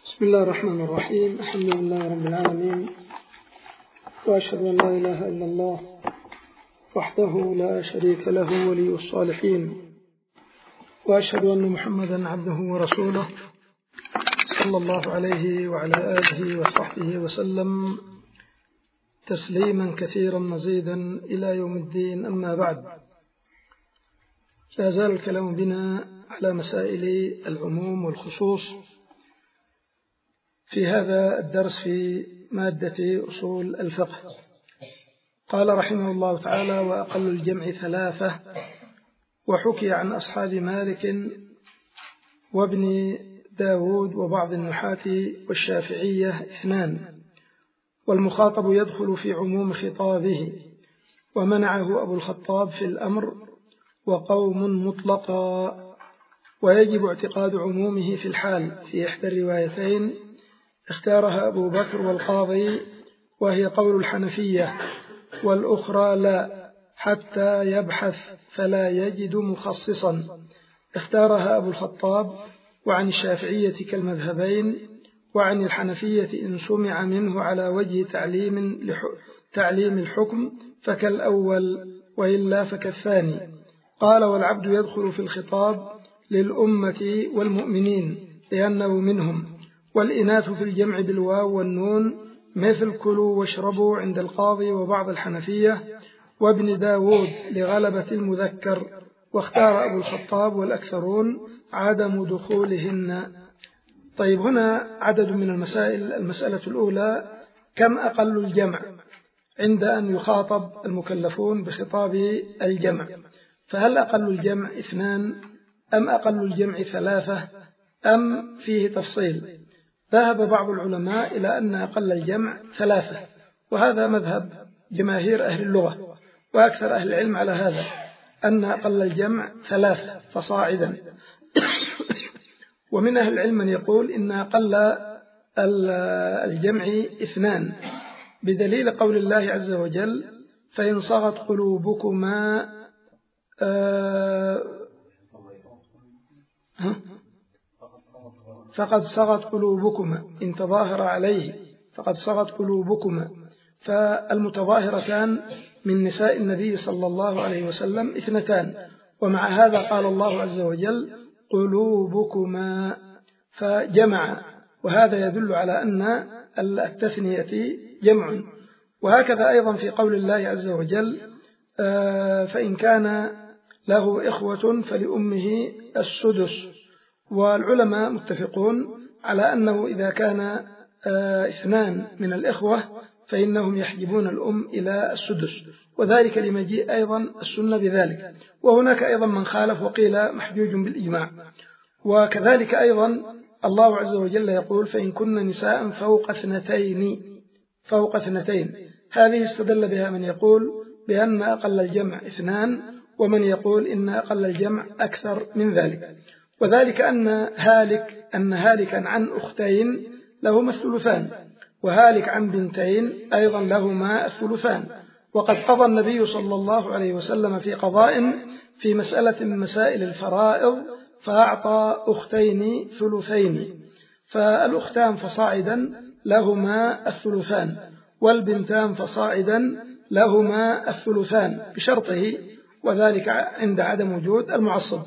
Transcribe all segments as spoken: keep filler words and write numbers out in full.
بسم الله الرحمن الرحيم. الحمد لله رب العالمين، وأشهد أن لا إله إلا الله وحده لا شريك له ولي الصالحين، وأشهد أن محمدا عبده ورسوله صلى الله عليه وعلى آله وصحبه وسلم تسليما كثيرا مزيدا إلى يوم الدين. أما بعد، لا زال الكلام بنا على مسائل العموم والخصوص في هذا الدرس في مادة أصول الفقه. قال رحمه الله تعالى: وأقل الجمع ثلاثة. وحكي عن أصحاب مالك وابن داود وبعض النحاة والشافعية اثنان، والمخاطب يدخل في عموم خطابه، ومنعه أبو الخطاب في الأمر وقوم مطلقا، ويجب اعتقاد عمومه في الحال في إحدى الروايتين اختارها أبو بكر والقاضي، وهي قول الحنفية، والأخرى لا حتى يبحث فلا يجد مخصصا اختارها أبو الخطاب. وعن الشافعية كالمذهبين، وعن الحنفية إن سمع منه على وجه تعليم, تعليم الحكم فكالأول، وإلا فكالثاني. قال: والعبد يدخل في الخطاب للأمة والمؤمنين لأنه منهم، والإناث في الجمع بالواو والنون، مثل كلوا واشربوا عند القاضي وبعض الحنفية وابن داود لغلبة المذكر. واختار أبو الخطاب والأكثرون عدم دخولهن. طيب، هنا عدد من المسائل. المسألة الأولى: كم أقل الجمع عند أن يخاطب المكلفون بخطاب الجمع؟ فهل أقل الجمع اثنان أم أقل الجمع ثلاثة أم فيه تفصيل؟ ذهب بعض العلماء إلى أن أقل الجمع ثلاثة، وهذا مذهب جماهير أهل اللغة وأكثر أهل العلم على هذا، أن أقل الجمع ثلاثة فصاعدا. ومن أهل العلم من يقول إن أقل الجمع اثنان، بدليل قول الله عز وجل: فإن صغت قلوبكما آه فقد صغت قلوبكما إن تظاهر عليه فقد صغت قلوبكما. فالمتظاهرتان من نساء النبي صلى الله عليه وسلم اثنتان، ومع هذا قال الله عز وجل: قلوبكما، فجمع، وهذا يدل على أن التثنية جمع. وهكذا أيضا في قول الله عز وجل: فإن كان له إخوة فلأمه السدس. والعلماء متفقون على أنه إذا كان اثنان من الإخوة فإنهم يحجبون الأم إلى السدس، وذلك لمجيء أيضا السنة بذلك. وهناك أيضا من خالف وقيل محجوج بالإجماع. وكذلك أيضا الله عز وجل يقول: فإن كن نساء فوق اثنتين فوق اثنتين هذه استدل بها من يقول بأن أقل الجمع اثنان، ومن يقول إن أقل الجمع أكثر من ذلك. وذلك أن هالك أن هالكا عن أختين لهما الثلثان، وهالك عن بنتين أيضا لهما الثلثان. وقد قضى النبي صلى الله عليه وسلم في قضاء في مسألة من مسائل الفرائض فأعطى أختين ثلثين، فالأختان فصاعدا لهما الثلثان، والبنتان فصاعدا لهما الثلثان بشرطه، وذلك عند عدم وجود المعصب.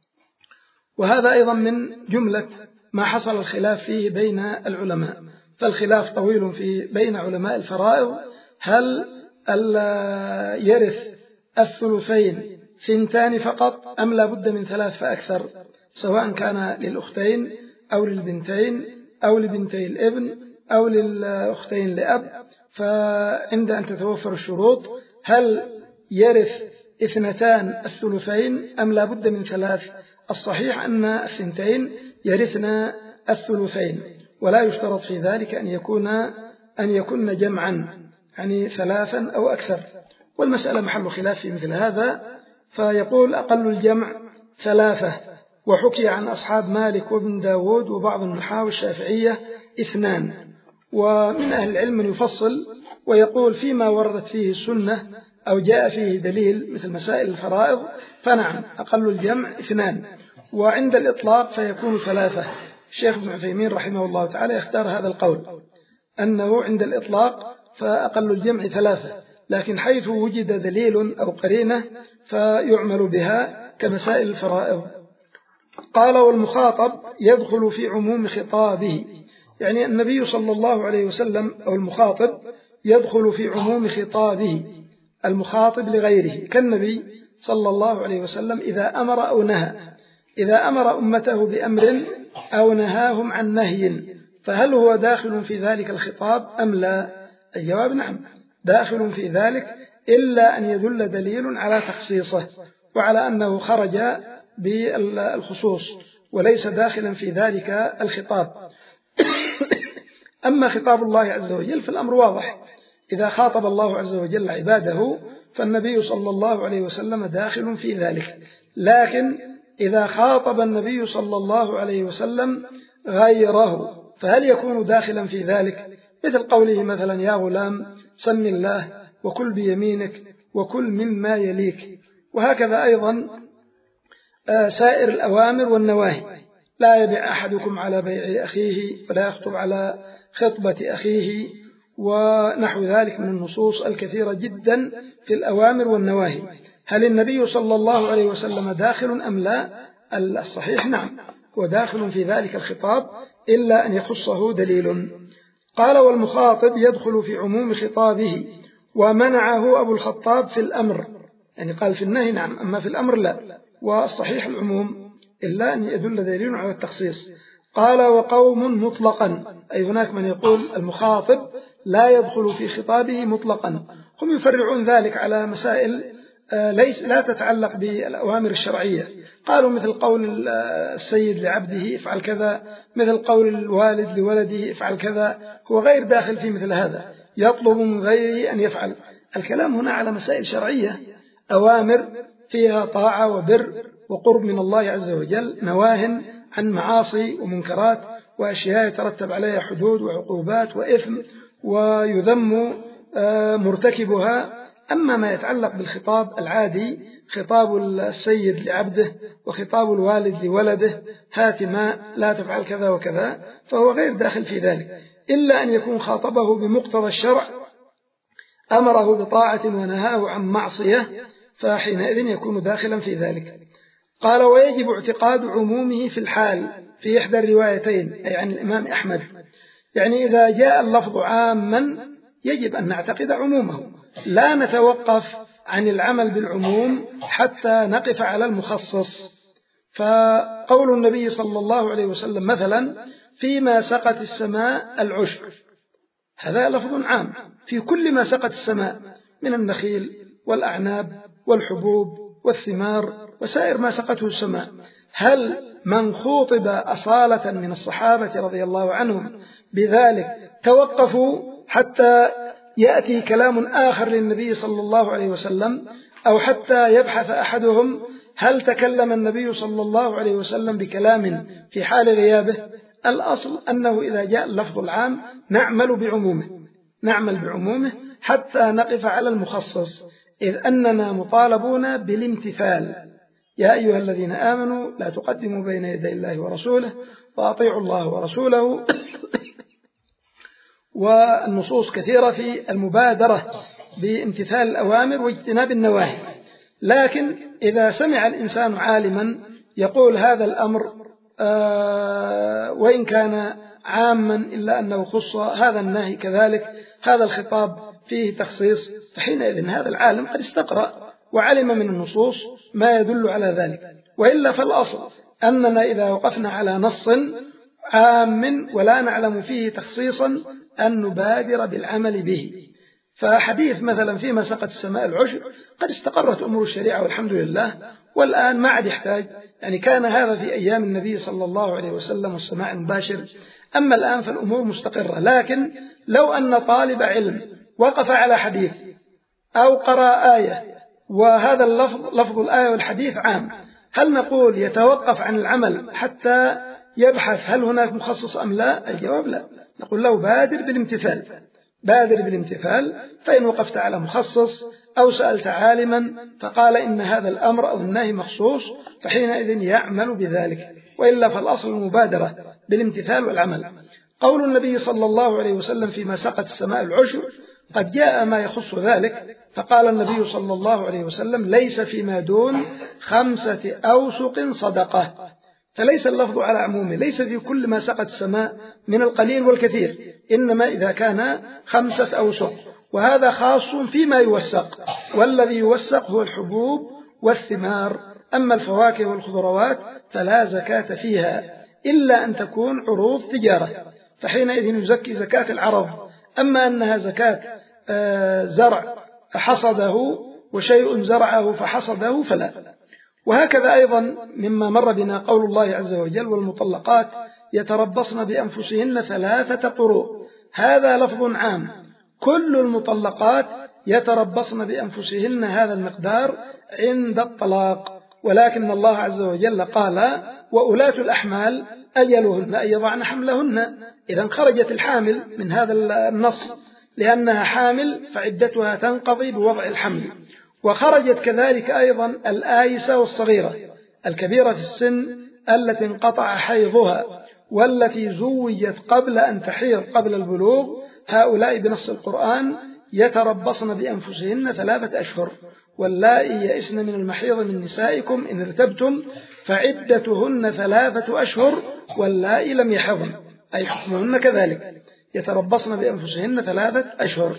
وهذا أيضا من جملة ما حصل الخلاف فيه بين العلماء، فالخلاف طويل في بين علماء الفرائض: هل يرث الثلثين ثنتان فقط أم لا بد من ثلاث فأكثر، سواء كان للأختين أو للبنتين أو لبنتي الابن أو للأختين لأب؟ فعند أن تتوفر الشروط، هل يرث اثنتان الثلثين أم لا بد من ثلاث؟ الصحيح أن الثنتين يرثن الثلثين، ولا يشترط في ذلك أن يكون أن يكون جمعا، يعني ثلاثا أو أكثر. والمسألة محل خلاف في مثل هذا. فيقول: أقل الجمع ثلاثة. وحكي عن أصحاب مالك وابن داود وبعض النحاة والشافعية اثنان. ومن أهل العلم من يفصل ويقول: فيما وردت فيه السنة أو جاء فيه دليل مثل مسائل الفرائض فنعم أقل الجمع اثنان، وعند الإطلاق فيكون ثلاثة، الشيخ ابن عثيمين رحمه الله تعالى يختار هذا القول أنه عند الإطلاق فأقل الجمع ثلاثة، لكن حيث وجد دليل أو قرينة فيعمل بها كمسائل الفرائض. قال والمخاطب يدخل في عموم خطابه، يعني النبي صلى الله عليه وسلم أو المخاطب يدخل في عموم خطابه، المخاطب لغيره كالنبي صلى الله عليه وسلم إذا أمر أو نهى، إذا أمر أمته بأمر أو نهاهم عن نهي فهل هو داخل في ذلك الخطاب أم لا؟ الجواب نعم، داخل في ذلك، إلا أن يدل دليل على تخصيصه وعلى أنه خرج بالخصوص وليس داخلا في ذلك الخطاب. أما خطاب الله عز وجل فالأمر واضح، إذا خاطب الله عز وجل عباده فالنبي صلى الله عليه وسلم داخل في ذلك، لكن إذا خاطب النبي صلى الله عليه وسلم غيره فهل يكون داخلا في ذلك؟ مثل قوله مثلا يا غلام سم الله وكل بيمينك وكل مما يليك. وهكذا أيضا سائر الأوامر والنواهي، لا يبيع أحدكم على بيع أخيه ولا يخطب على خطبة أخيه ونحو ذلك من النصوص الكثيرة جدا في الأوامر والنواهي. هل النبي صلى الله عليه وسلم داخل أم لا؟ الصحيح نعم، وداخل في ذلك الخطاب إلا أن يخصه دليل. قال والمخاطب يدخل في عموم خطابه ومنعه أبو الخطاب في الأمر، يعني قال في النهي نعم أما في الأمر لا، والصحيح العموم إلا أن يدل دليل على التخصيص. قال وقوم مطلقا، أي هناك من يقول المخاطب لا يدخل في خطابه مطلقا، هم يفرعون ذلك على مسائل ليس لا تتعلق بالأوامر الشرعية، قالوا مثل قول السيد لعبده افعل كذا، مثل قول الوالد لولده افعل كذا، هو غير داخل في مثل هذا، يطلب من غيره أن يفعل. الكلام هنا على مسائل شرعية، أوامر فيها طاعة وبر وقرب من الله عز وجل، نواه عن معاصي ومنكرات وأشياء يترتب عليها حدود وعقوبات وإثم ويذم مرتكبها. أما ما يتعلق بالخطاب العادي، خطاب السيد لعبده وخطاب الوالد لولده هات ماء لا تفعل كذا وكذا، فهو غير داخل في ذلك، إلا أن يكون خاطبه بمقتضى الشرع، أمره بطاعة ونهاه عن معصية، فحينئذ يكون داخلا في ذلك. قال ويجب اعتقاد عمومه في الحال في إحدى الروايتين، أي عن الإمام أحمد، يعني إذا جاء اللفظ عاما يجب أن نعتقد عمومه، لا نتوقف عن العمل بالعموم حتى نقف على المخصص. فقول النبي صلى الله عليه وسلم مثلا فيما سقت السماء العشر، هذا لفظ عام في كل ما سقت السماء من النخيل والأعناب والحبوب والثمار وسائر ما سقته السماء. هل من خوطب أصالة من الصحابة رضي الله عنهم بذلك توقفوا حتى يأتي كلام آخر للنبي صلى الله عليه وسلم، أو حتى يبحث أحدهم هل تكلم النبي صلى الله عليه وسلم بكلام في حال غيابه؟ الأصل أنه إذا جاء اللفظ العام نعمل بعمومه، نعمل بعمومه حتى نقف على المخصص، إذ أننا مطالبون بالامتثال. يا أيها الذين آمنوا لا تقدموا بين يدي الله ورسوله وأطيعوا الله ورسوله. والنصوص كثيرة في المبادرة بامتثال الأوامر واجتناب النواهي، لكن إذا سمع الإنسان عالما يقول هذا الأمر آه وإن كان عاما إلا أنه خص هذا النهي كذلك، هذا الخطاب فيه تخصيص، فحينئذ هذا العالم قد استقرأ وعلم من النصوص ما يدل على ذلك. وإلا فالأصل أننا إذا وقفنا على نص عام ولا نعلم فيه تخصيصا أن نبادر بالعمل به. فحديث مثلا فيما سقت السماء العشر قد استقرت أمور الشريعة والحمد لله، والآن ما عاد يحتاج، يعني كان هذا في أيام النبي صلى الله عليه وسلم والسماع المباشر، أما الآن فالأمور مستقرة. لكن لو أن طالب علم وقف على حديث أو قرأ آية وهذا اللفظ لفظ الآية والحديث عام، هل نقول يتوقف عن العمل حتى يبحث هل هناك مخصص أم لا؟ الجواب لا، نقول له بادر بالامتثال، بادر بالامتثال، فإن وقفت على مخصص أو سألت عالما فقال إن هذا الأمر أو النهي مخصوص فحينئذ يعمل بذلك. وإلا فالأصل المبادرة بالامتثال والعمل. قول النبي صلى الله عليه وسلم فيما سقت السماء العشر قد جاء ما يخص ذلك، فقال النبي صلى الله عليه وسلم ليس فيما دون خمسة أوسق صدقة، فليس اللفظ على عمومه، ليس في كل ما سقت السماء من القليل والكثير، إنما إذا كان خمسة أوسق، وهذا خاص فيما يوسق، والذي يوسق هو الحبوب والثمار. أما الفواكه والخضروات فلا زكاة فيها إلا أن تكون عروض تجارة، فحينئذ يزكي زكاة العرض. أما أنها زكاة زرع حصده وشيء زرعه فحصده فلا. وهكذا أيضا مما مر بنا قول الله عز وجل والمطلقات يتربصن بأنفسهن ثلاثة قروء، هذا لفظ عام، كل المطلقات يتربصن بأنفسهن هذا المقدار عند الطلاق، ولكن الله عز وجل قال وأولاة الأحمال أجلهن أن يضعن حملهن. إذا خرجت الحامل من هذا النص لأنها حامل فعدتها تنقضي بوضع الحمل، وخرجت كذلك أيضا الآيسة والصغيرة، الكبيرة في السن التي انقطع حيضها والتي زوجت قبل أن تحيض قبل البلوغ، هؤلاء بنص القرآن يتربصن بأنفسهن ثلاثة أشهر، واللائي يئسن من المحيض من نسائكم إن ارتبتم فعدتهن ثلاثة أشهر واللائي لم يحضن، أي حكمهن كذلك يتربصن بأنفسهن ثلاثة أشهر.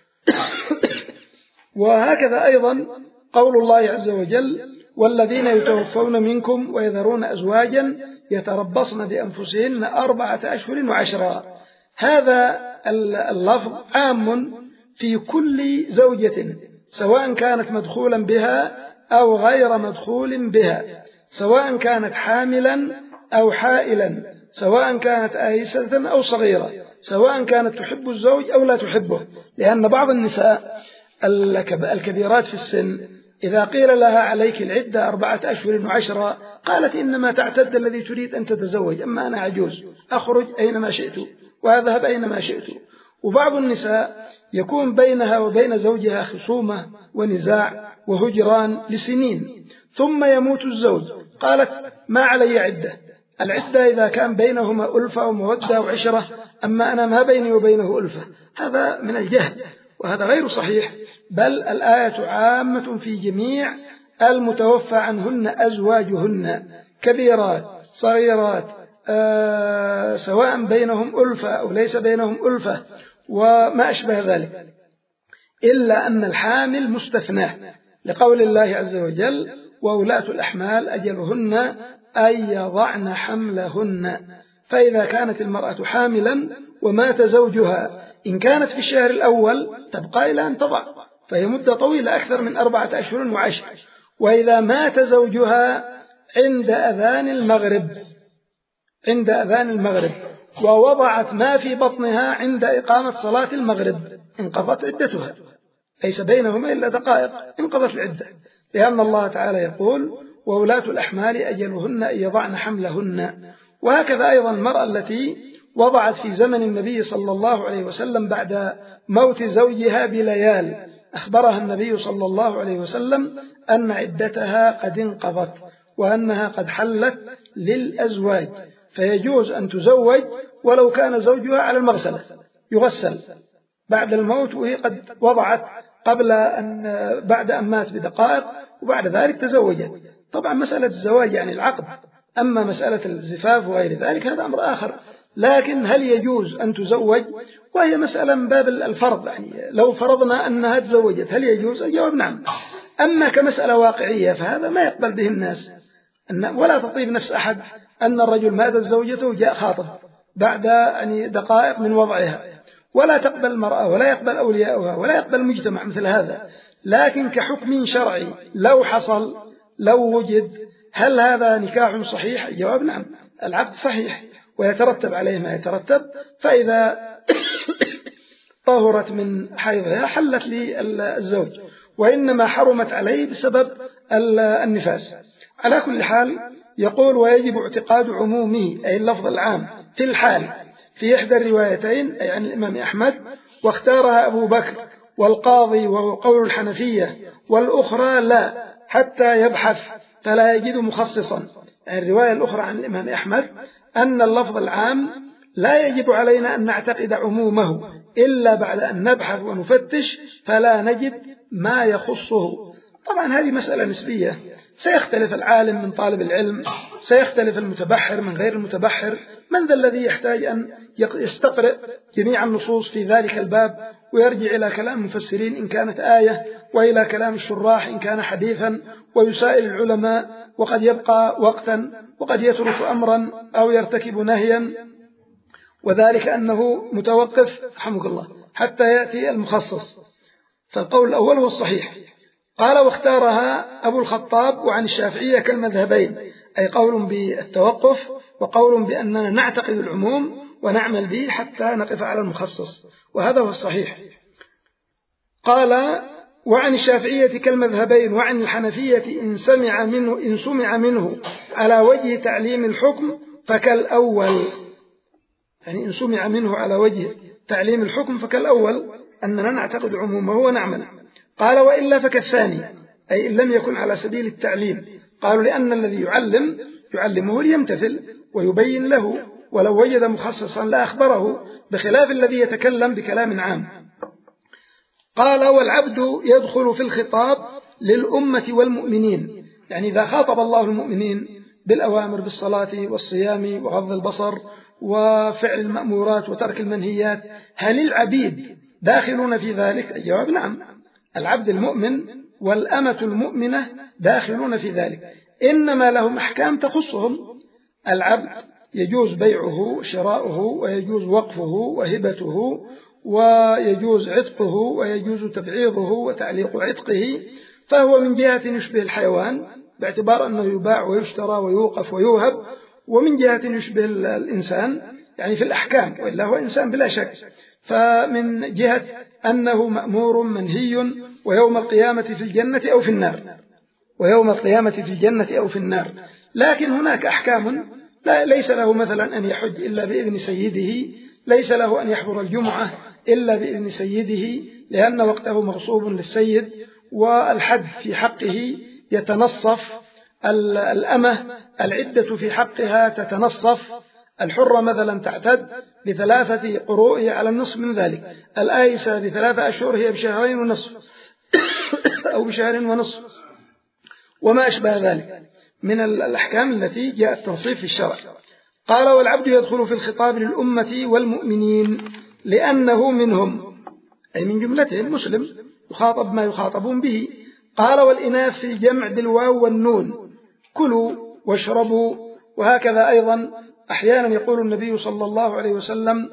وهكذا أيضا قول الله عز وجل والذين يتوفون منكم ويذرون أزواجا يتربصن بأنفسهن أربعة أشهر وعشرا، هذا اللفظ عام في كل زوجة سواء كانت مدخولا بها أو غير مدخول بها، سواء كانت حاملا أو حائلا، سواء كانت آيسة أو صغيرة، سواء كانت تحب الزوج أو لا تحبه، لأن بعض النساء الكبيرات في السن إذا قيل لها عليك العدة أربعة أشهر وعشرة قالت إنما تعتد الذي تريد أن تتزوج، أما أنا عجوز أخرج أينما شئت وأذهب أينما شئت. وبعض النساء يكون بينها وبين زوجها خصومة ونزاع وهجران لسنين ثم يموت الزوج، قالت ما علي عدة، العدة إذا كان بينهما ألفة ومودة وعشرة، أما أنا ما بيني وبينه ألفة، هذا من الجهل وهذا غير صحيح، بل الآية عامة في جميع المتوفى عنهن أزواجهن كبيرات صغيرات، آه سواء بينهم ألفة أو ليس بينهم ألفة وما أشبه ذلك، إلا أن الحامل مستثنى لقول الله عز وجل وأولاة الأحمال أجلهن أن يضعن حملهن. فإذا كانت المرأة حاملا ومات زوجها إن كانت في الشهر الأول تبقى إلى أن تضع، فهي مدة طويلة أكثر من أربعة أشهر وعشر. وإذا مات زوجها عند أذان المغرب عند أذان المغرب ووضعت ما في بطنها عند إقامة صلاة المغرب انقضت عدتها، ليس بينهما إلا دقائق انقضت العدة، لأن الله تعالى يقول وولاة الأحمال أجلهن أن يضعن حملهن. وهكذا أيضا المرأة التي وضعت في زمن النبي صلى الله عليه وسلم بعد موت زوجها بليال، أخبرها النبي صلى الله عليه وسلم أن عدتها قد انقضت وأنها قد حلت للأزواج، فيجوز أن تزوج ولو كان زوجها على المغسلة، يغسل بعد الموت وهي قد وضعت قبل أن بعد أن مات بدقائق وبعد ذلك تزوجت. طبعا مسألة الزواج يعني العقد، أما مسألة الزفاف وغير ذلك هذا أمر آخر. لكن هل يجوز أن تزوج؟ وهي مسألة من باب الفرض، يعني لو فرضنا أنها تزوجت هل يجوز؟ الجواب نعم. أما كمسألة واقعية فهذا ما يقبل به الناس، ولا تطيب نفس أحد أن الرجل مات زوجته وجاء خاطب بعد يعني دقائق من وضعها، ولا تقبل المرأة ولا يقبل أولياؤها ولا يقبل المجتمع مثل هذا. لكن كحكم شرعي لو حصل لو وجد هل هذا نكاح صحيح؟ الجواب نعم، العقد صحيح ويترتب عليه ما يترتب، فإذا طهرت من حيضها حلت للزوج، وإنما حرمت عليه بسبب النفاس. على كل حال يقول ويجب اعتقاد عمومه أي اللفظ العام في الحال في إحدى الروايتين أي عن الإمام أحمد، واختارها أبو بكر والقاضي وهو قول الحنفية، والأخرى لا حتى يبحث فلا يجد مخصصا، الرواية الأخرى عن الإمام أحمد أن اللفظ العام لا يجب علينا أن نعتقد عمومه إلا بعد أن نبحث ونفتش فلا نجد ما يخصه. طبعا هذه مسألة نسبية، سيختلف العالم من طالب العلم، سيختلف المتبحر من غير المتبحر. من ذا الذي يحتاج أن يستقرئ جميع النصوص في ذلك الباب ويرجع إلى كلام المفسرين إن كانت آية، وإلى كلام الشراح إن كان حديثا، ويسائل العلماء، وقد يبقى وقتا وقد يترك أمرا أو يرتكب نهيا، وذلك أنه متوقف رحمك الله حتى يأتي المخصص. فالقول الأول هو الصحيح. قال واختارها أبو الخطاب وعن الشافعية كالمذهبين، أي قول بالتوقف وقول بأننا نعتقد العموم ونعمل به حتى نقف على المخصص، وهذا هو الصحيح. قال وعن الشافعية كالمذهبين وعن الحنفية إن سمع منه, إن سمع منه على وجه تعليم الحكم فكالأول، يعني إن سمع منه على وجه تعليم الحكم فكالأول أننا نعتقد عمومه ونعمل. قال وإلا فكالثاني، أي إن لم يكن على سبيل التعليم. قالوا لأن الذي يعلم يعلمه ليمتثل ويبين له، ولو وجد مخصصا لأخبره، بخلاف الذي يتكلم بكلام عام. قال والعبد يدخل في الخطاب للأمة والمؤمنين، يعني إذا خاطب الله المؤمنين بالأوامر بالصلاة والصيام وغض البصر وفعل المأمورات وترك المنهيات، هل العبيد داخلون في ذلك؟ الجواب نعم، العبد المؤمن والأمة المؤمنة داخلون في ذلك، إنما لهم أحكام تخصهم. العبد يجوز بيعه شراؤه، ويجوز وقفه وهبته، ويجوز عتقه، ويجوز تبعيضه وتعليق عتقه، فهو من جهة يشبه الحيوان باعتبار أنه يباع ويشترى ويوقف ويوهب، ومن جهة يشبه الإنسان يعني في الأحكام، وإلا هو إنسان بلا شك. فمن جهة أنه مأمور منهي، ويوم القيامة في الجنة أو في النار، ويوم القيامة في الجنة أو في النار. لكن هناك أحكام لا ليس له مثلا أن يحج إلا بإذن سيده، ليس له أن يحضر الجمعة إلا بإذن سيده لأن وقته مغصوب للسيد، والحد في حقه يتنصف، الأمة العدة في حقها تتنصف، الحرة مثلا تعتد بثلاثة قروء على النصف من ذلك، الآيسة بثلاثة أشهر هي بشهرين ونصف أو بشهر ونصف، وما أشبه ذلك من الأحكام التي جاء التنصيف في الشرع. قال والعبد يدخل في الخطاب للأمة والمؤمنين لأنه منهم، أي من جملتهم مسلم يخاطب ما يخاطبون به. قال والإناث في الجمع بالواو والنون، كلوا واشربوا. وهكذا أيضا أحيانا يقول النبي صلى الله عليه وسلم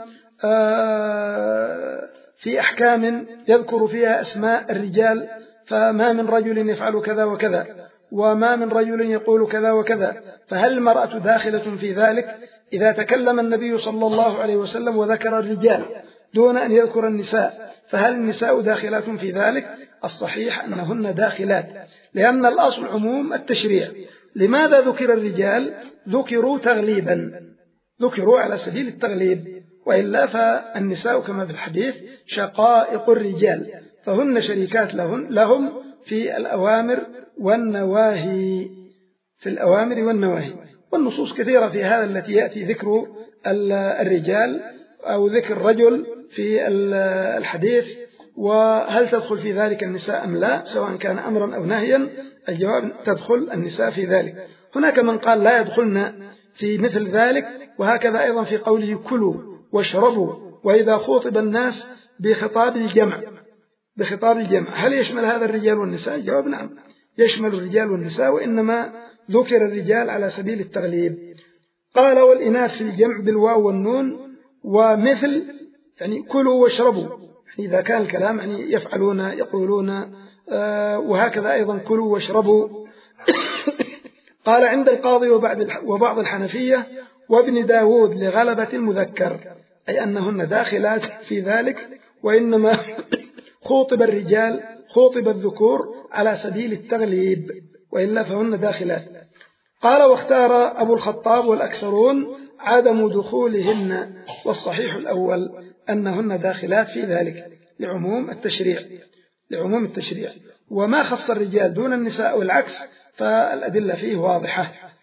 في أحكام يذكر فيها أسماء الرجال، فما من رجل يفعل كذا وكذا، وما من رجل يقول كذا وكذا، فهل المرأة داخلة في ذلك؟ إذا تكلم النبي صلى الله عليه وسلم وذكر الرجال دون أن يذكر النساء، فهل النساء داخلات في ذلك؟ الصحيح أنهن داخلات، لأن الأصل عموم التشريع. لماذا ذكر الرجال؟ ذكروا تغليبا، ذكروا على سبيل التغليب، وإلا فالنساء كما في الحديث شقائق الرجال، فهن شريكات لهم, لهم في الأوامر والنواهي، في الأوامر والنواهي. والنصوص كثيرة في هذا التي يأتي ذكر الرجال أو ذكر الرجل في الحديث، وهل تدخل في ذلك النساء أم لا، سواء كان أمرا أو نهيا؟ الجواب تدخل النساء في ذلك. هناك من قال لا يدخلن في مثل ذلك، وهكذا أيضا في قوله كلوا واشربوا. وإذا خوطب الناس بخطاب الجمع بخطاب الجمع هل يشمل هذا الرجال والنساء؟ الجواب نعم، يشمل الرجال والنساء، وإنما ذكر الرجال على سبيل التغليب. قال والإناث في الجمع بالواو والنون، ومثل يعني كلوا واشربوا، يعني إذا كان الكلام يعني يفعلون يقولون، آه وهكذا أيضا كلوا واشربوا. قال عند القاضي وبعض الحنفية وابن داود لغلبة المذكر، أي أنهن داخلات في ذلك، وإنما خوطب الرجال خوطب الذكور على سبيل التغليب، وإلا فهن داخلات. قال واختار أبو الخطاب والأكثرون عدم دخولهن، والصحيح الأول أنهن داخلات في ذلك لعموم التشريع لعموم التشريع وما خص الرجال دون النساء والعكس فالأدلة فيه واضحة.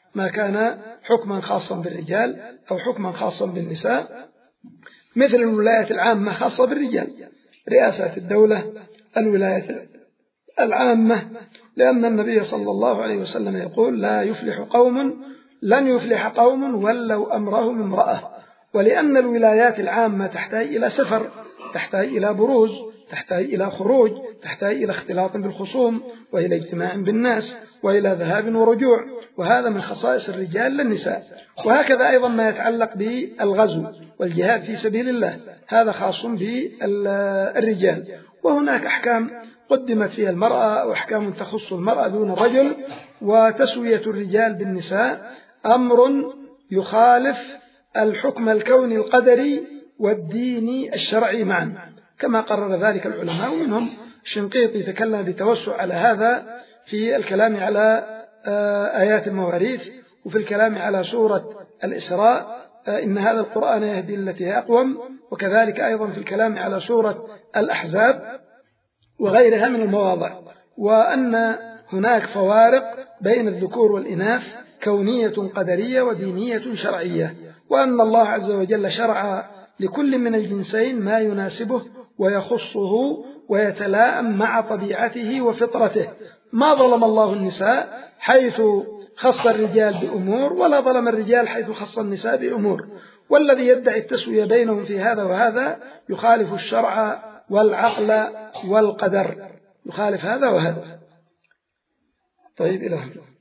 ما كان حكما خاصا بالرجال أو حكما خاصا بالنساء، مثل الولايات العامة خاصة بالرجال، رئاسة الدولة، الولايات العامة، لأن النبي صلى الله عليه وسلم يقول: لا يفلح قوم لن يفلح قوم ولوا أمرهم امرأة. ولأن الولايات العامة تحتاج إلى سفر، تحتاج إلى بروز، تحتاج إلى خروج، تحتاج إلى اختلاط بالخصوم، وإلى اجتماع بالناس، وإلى ذهاب ورجوع، وهذا من خصائص الرجال للنساء. وهكذا أيضا ما يتعلق بالغزو والجهاد في سبيل الله، هذا خاص بالرجال. وهناك أحكام قدمت فيها المرأة وأحكام تخص المرأة دون الرجل. وتسوية الرجال بالنساء أمر يخالف الحكم الكوني القدري والديني الشرعي معا، كما قرر ذلك العلماء، ومنهم الشنقيطي تكلم بتوسع على هذا في الكلام على آيات المواريث، وفي الكلام على سورة الإسراء إن هذا القرآن يهدي التي هي أقوم، وكذلك أيضا في الكلام على سورة الأحزاب وغيرها من المواضع. وأن هناك فوارق بين الذكور والإناث كونية قدرية ودينية شرعية، وأن الله عز وجل شرع لكل من الجنسين ما يناسبه ويخصه ويتلائم مع طبيعته وفطرته. ما ظلم الله النساء حيث خص الرجال بأمور، ولا ظلم الرجال حيث خص النساء بأمور. والذي يدعي التسوية بينهم في هذا وهذا يخالف الشرع والعقل والقدر، يخالف هذا وهذا. طيب إلى هنا.